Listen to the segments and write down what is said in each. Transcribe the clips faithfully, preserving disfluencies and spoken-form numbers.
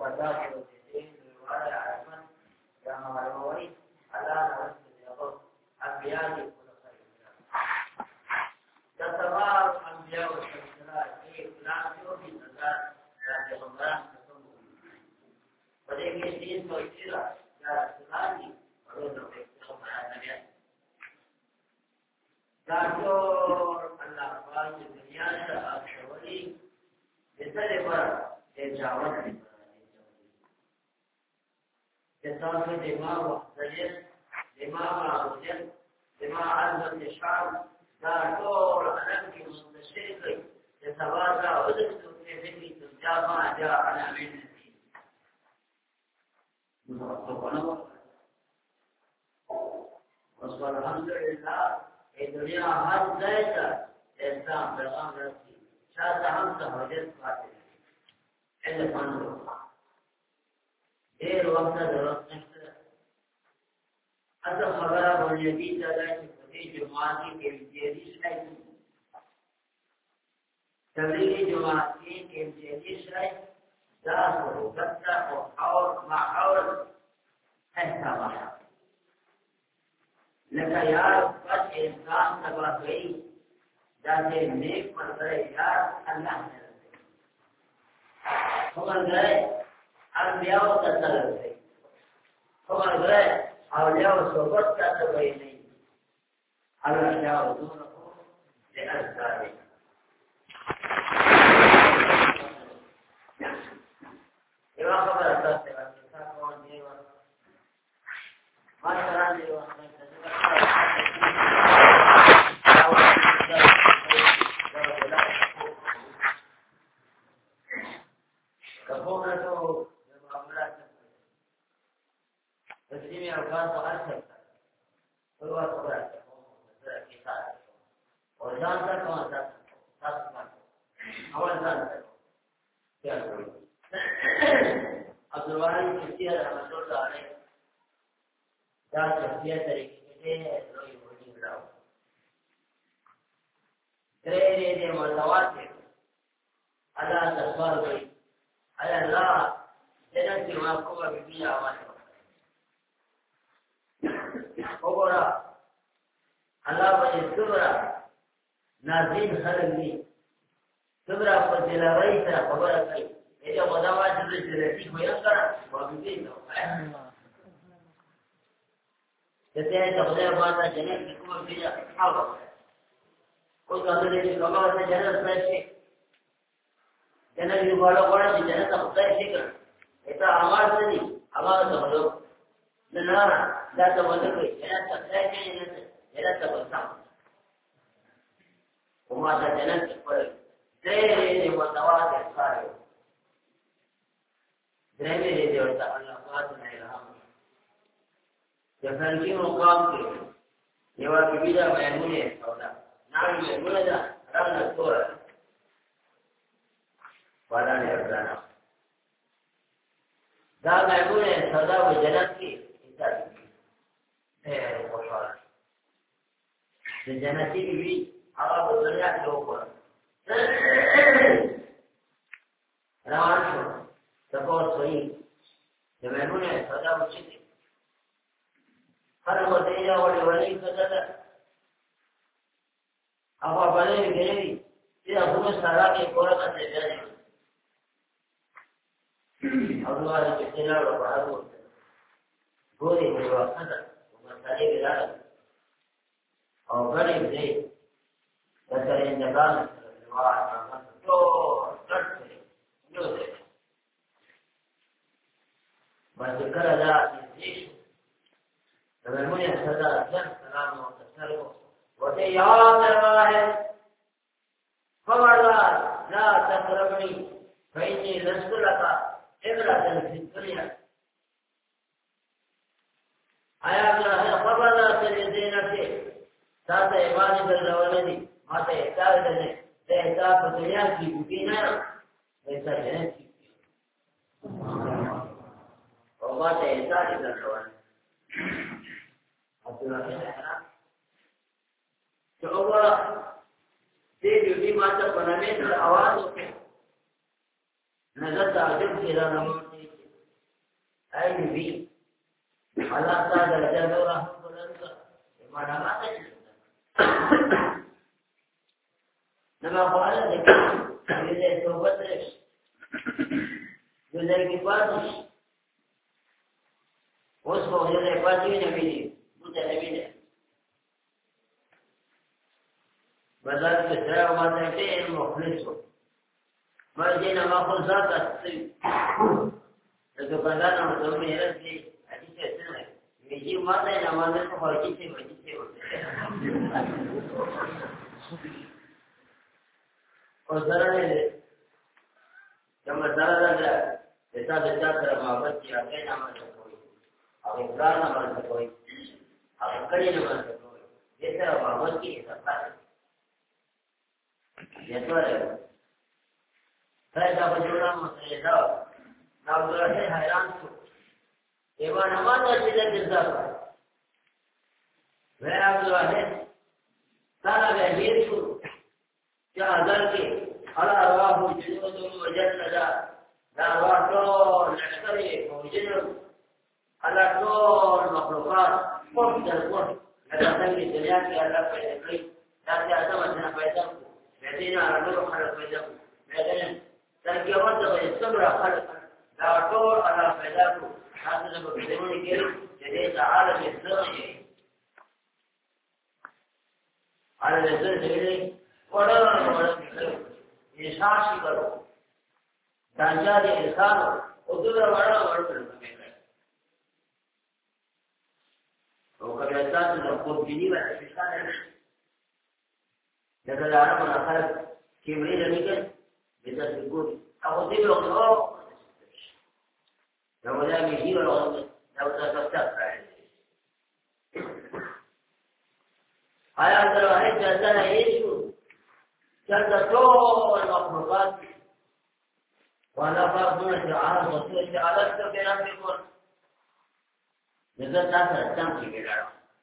وفتاة الدين رواية عثمان يا مروي على نفس اليقظ أنبياء كل خير تتبار أنبياء والسلام في فلان يوم الناس ذات غمران ولكن الدين توجيه يا سلامي ورد في غمران النبي دكتور الله تعالى الدنيا الأخوي يتلقى الجواب يتصل دماء وحدين دماء معروفين دماء عزم الشعب دكتور أنك مستشرقي يتواجه ودكت في ذكي ترجع ما جاء على من الدين والحمد لله الدنيا هر ذات إسلام پیغام رسی شاید هم سہولت پاتے علم پاندو دیر وقت ضرورت نشتر اصل خبرہ بنیدی دادا کی فتح جماعتی کے امتیادی شاید تبلیغی جماعتی کے امتیادی شاید داس و بطہ و حور محور احسابہ لکہ یار بس انسان تباہ گئی جاتے نیک پر کرے یار اللہ نے رکھے خبر گئے انبیاء کا طلب ہے خبر گئے اولیاء و صحبت کا طلب نہیں الاشیاء دونه لأذکاره ایوہ خبر اثرتے وقت ساتھ کون دیوہ ماشاءاللہ دیوہ تسليم أوقات وأرسل هو صلاة كتاب وزان تكون تصفى أول زان تكون عبد الوهاب كثير رحمة الله عليه ذات شخصية طريقة لو يوجد له ترى متواتر على تصور على الله جنة ما قوة بفيها وما وګوره الله باندې صبر نازل خلک دي صبر په دلاوي سره خبره کوي دا ودا واجب دي چې رسي خو یې سره وګورئ نو دته ته خدای باندې جنت کوم دي هغه او دا دې چې کومه ته جنت نشي جنت یې وړو وړو چې جنت خدای شي کړ دا اواز دي اواز ته ورو نه دا ته ولکې جنت ته ځای نه جنت ته وځم وما دا جنت په دې متواتر سره درې دې ورته الله تعالی نه الهام د فرنګي مقام کې یو کبیره مېمونه سودا نام مېمونه دا رنګ تور ودا نه ورځانا دا مېمونه سودا په جنت کې ہے خوشحال جنتی بھی ہوا دنیا کے اوپر روان شو سپورٹ ہوئی جو میں نے سزا پوچھی تھی ہر وہ تیجا والی والی سزا تھا اب آپ بڑے گئے پھر اب میں سارا کے پورا کرتے جائے اب ہمارے کتنا بڑا ہوتا گوری ہوئی وقت ومسالي بلاد أو غريب زي مثلا النظام الواحد دور ترسل نوزي ما ذكر لا يزيش لما المنيا سدى الجنة سلام وتسلم وسيئات الواحد خبردار لا تقربني فإني لست لك إبرة في الدنيا آیا الله خبر لا تري دینته تاسو ایمان درلونه دي ماته احتاج ده ته احتاج په دنیا کې بګینا ایسا جنت کې او ماته احتاج درلونه اصله نه چې او دې دې ماته په نامه سره आवाज وکړي نظر تعجب کې را نمونه أي بي الله تعالى جل وعلا ما نما نما قال لك إذا توبتش إذا كفاتش وصفه إذا كفاتي نبيه متنبيه بدل كسر وما تنتهي المخلص ما جينا ما خلصات الصيف الدكاندار نمطون يرسي أجيب سنة يجيب ما تينا ما نسمع وجيب وجيب وزرنا لما زرنا ऐसा बच्चा तेरा मोहब्बत किया के ना मान सकोई अब इकरार ना मान सकोई अब कड़ी ना मान सकोई ये तेरा मोहब्बत की सत्ता है ये तो है फैदा बजुना मसला ना बुरा है हैरान तो एवं नमाज अजीजा जिंदा वह बुरा है सारा वह तो क्या अदर के अला राहु जुनूदुम वजन्नदा لا واحدون نحتري وجنب على طول مخلوقات قرد القرد لذا تنجي الدنيا في الله فيدكي لا تعتمدنا فيدكم يدينا على نور خلق فيدكم بعدين تنجي وضغ السمرة خلق لا طول على فيدكم حتى لما بدوني كيرو جديد عالم الزغي عالم الزغي ودرنا ودرنا يشاشي كرو ढांचा दे इंसान और दूसरा बड़ा बड़ा करता है वो कभी ऐसा तो को बिनी वाला सिस्टम है जैसे लाना बना कर केवली रही के जैसे बिल्कुल अब उसी लोग हो जब वो जाए मिली वाला हो जब वो सब चलता है आया अंदर है जैसा है यीशु चलता तो मखलूक़ात ولا فرضنا شعار رسول شعارت के नाम पे कौन जगत का सच्चा की बेड़ा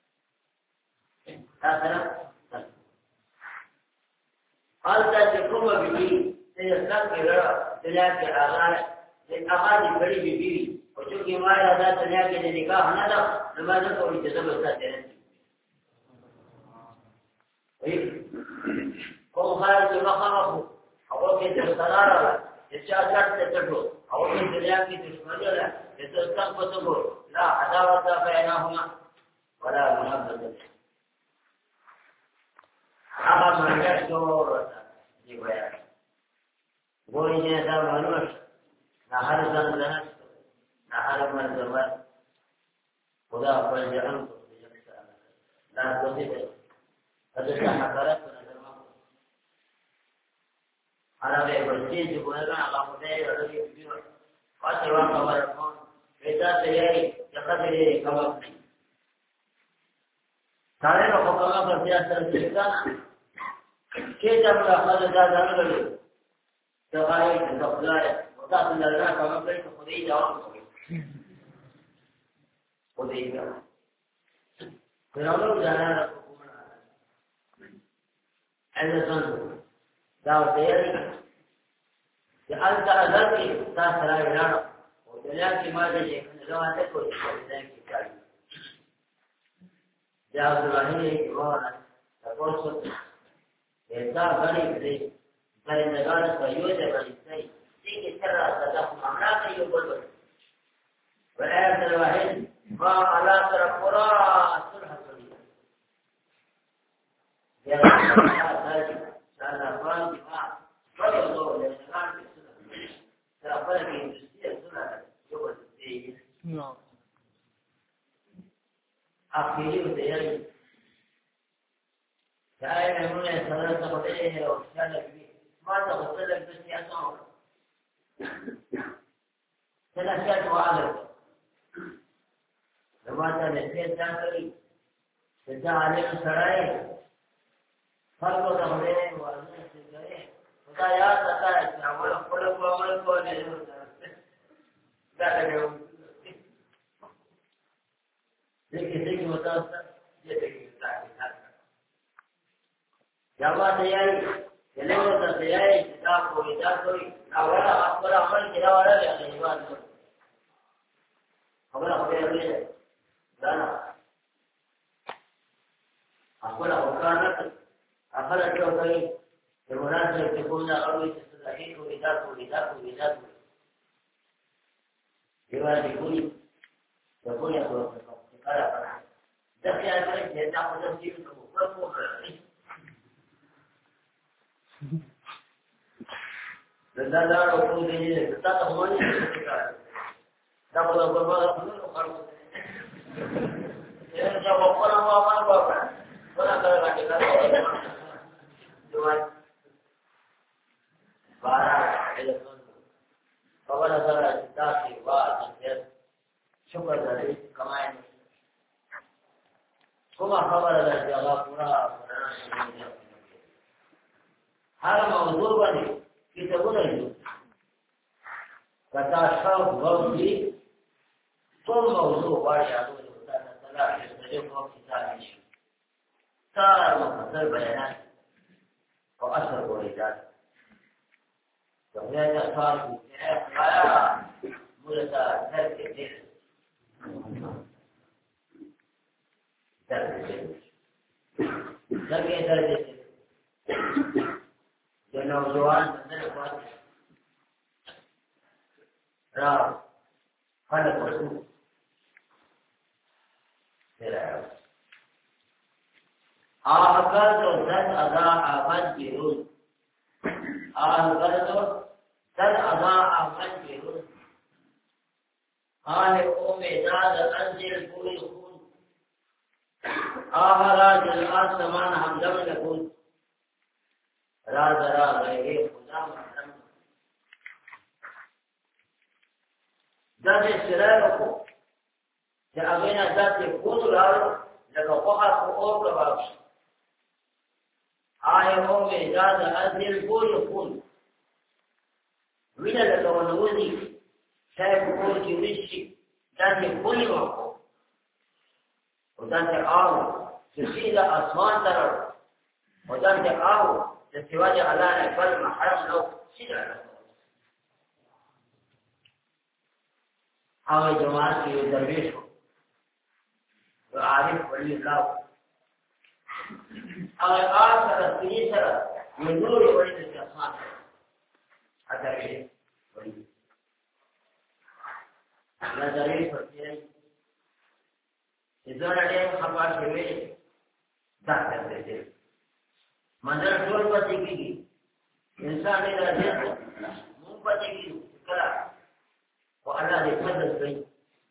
तारा हाल तक को भी से सब के बेड़ा दुनिया के आगार ये आगार बड़ी बीवी और जो कि हमारे आजाद दुनिया के निकाह ना था नमाज को इज्जत बता दे वही को खाए जो मखामो और के दरबार الشاشات تتبعه أو من الدنيا في تشملها يتستنقصه لا عداوة بينهما ولا محبة أما من يشعر جبايا بوين يدا منوش نهار زنزنش نهار من زمان خدا فالجعن لا تصيب هذا حقرات على بيبرسيج وقالنا على مدير الذي يبيع قاتوا كبرهم إذا تياري يقدر كبرني सारे लोगों का प्रत्याश करता के जब अखद दादा लगे तो आए तो खुदाए होता तो लगा काम करे तो खुद ही जाओ खुद ही जाओ फिर हम लोग जाना ऐसा सुन दाव तैयारी कि अंत अदर की सासरा इरादा और दुनिया की माजे ये नजवाते को इस्तेमाल की चाहिए जहाँ दुल्हन की वाला तपोसो ऐसा बड़ी बड़ी बड़ी नगाड़ प्रयोजन बड़ी सही ठीक इस तरह सदा मामला का योग बोल वह दुल्हन माँ अल्लाह तरफ पूरा सुलह सुनी यह साला पान की बात बड़े लोग ने नगाड़ की सुलह तरफ पर की इंडस्ट्री सुलह जो बोलते हैं अकेले होते हैं चाहे उन्होंने सरल से होते हैं और चल भी माता होते हैं तो क्या तो चला क्या तो आ गया माता ने फिर जान करी सीधा आले में सड़ाए फल को तो होते हैं वो आले से गए खुदा याद आता है कि हमारा फल को हमारे को नहीं होता क्या करें देखिए देखिए बताओ सर ये देखिए जब तैयारी चले तो तैयारी किताब को विचार कोई ना वाला आप पर अमल किया वाला नहीं बात كبيرة لا أقول أوكانك أخذت كوكي بمناسبة تكون أروي تستطيع ولداك ولداك ولداك بما يقول يقول يقول قال فرح دخل على الجهة تأخذ تفسيرك وفرق لذا لا ركوع دينه تتأمل تقول الله كله خرق إذا جاب قرآن وما بابا ولا كذا كذا جوان بارا إلى فولا سر الداسي واتنجر شكر ذلك كمان كما خبر ذلك الله پورا هر موضوع بني كتابونه جو کتا شاو غوږی ټول موضوع واړی هغه د الله تعالی د دې په کتاب شي تار مفصل بیانات او اثر ورېدات دغه اثر په آیا مولتا درک دې درک دې درک دې د نوجوان نه پاتې را خلق رسول تیرا آقا تو زد ادا آمد بیرون آقا تو زد ادا آمد بیرون آه امیداد انزل کوئی خون آه راج الآسمان همدم لکون راز را غیره خدا محرم ذات سرائر کو چې هغه نه ذات خود لار لکه وقع او کباب آی او می ذات ازل کول کول وینا لکه ونوزي شايف کول کې وشي ذات کول ورکو او ذات آو چې سیده اسمان تر او ذات آو چې سواجه الله نه بل محرم لو سیده هغه جماعت کې یو درویش و عارف ولی الله هغه آس سره سړي سره یو نور وړي د اسمان ا درویش وړي دا درویش ورته چې زړه دې خبر شوی دا څه دې منځ ټول پاتې کیږي انسان دې راځي مونږ پاتې کیږي کله وأنا لفضل بي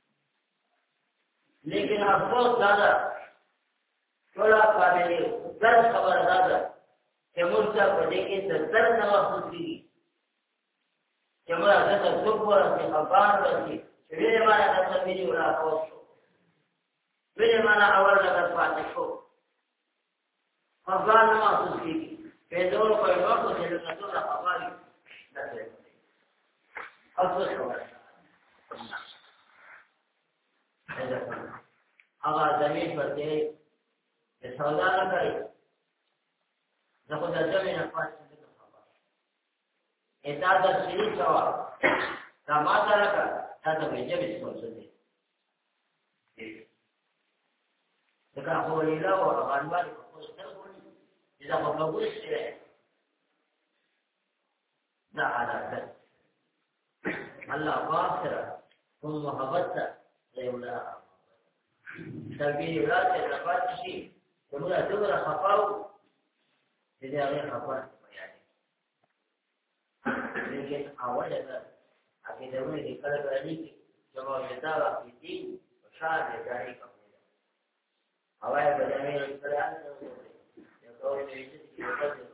لكن أفضل هذا ولا قابل درس خبر هذا كمرسى فديك تدرس نواصل فيه كما هذا سكر في خبار بسي بين ما نتسميه ولا خوشه بين ما نأول لك فاتحه خبار نواصل فيه في دور قيمته لنسول خباري لا أفضل خبر هغه زمين پر دې د سودا نه کوي زه د زمين په پاتې نه خبر اته د سړي سوا دا ما سره کا دا د ویجه څه دي دا هو لیلا او غنوال په څه ورته دا په موږ سره دا حالات الله واسره ثم محبت زيولا تربيه ولاد الرفات شيء ولا تقدر خفاو إذا غير خفاو يعني لكن أولا أكيد أقول لك كلام عليك جواب يدار في الدين وشار يداري كمية أولا بدأنا الكلام يقول لي يجب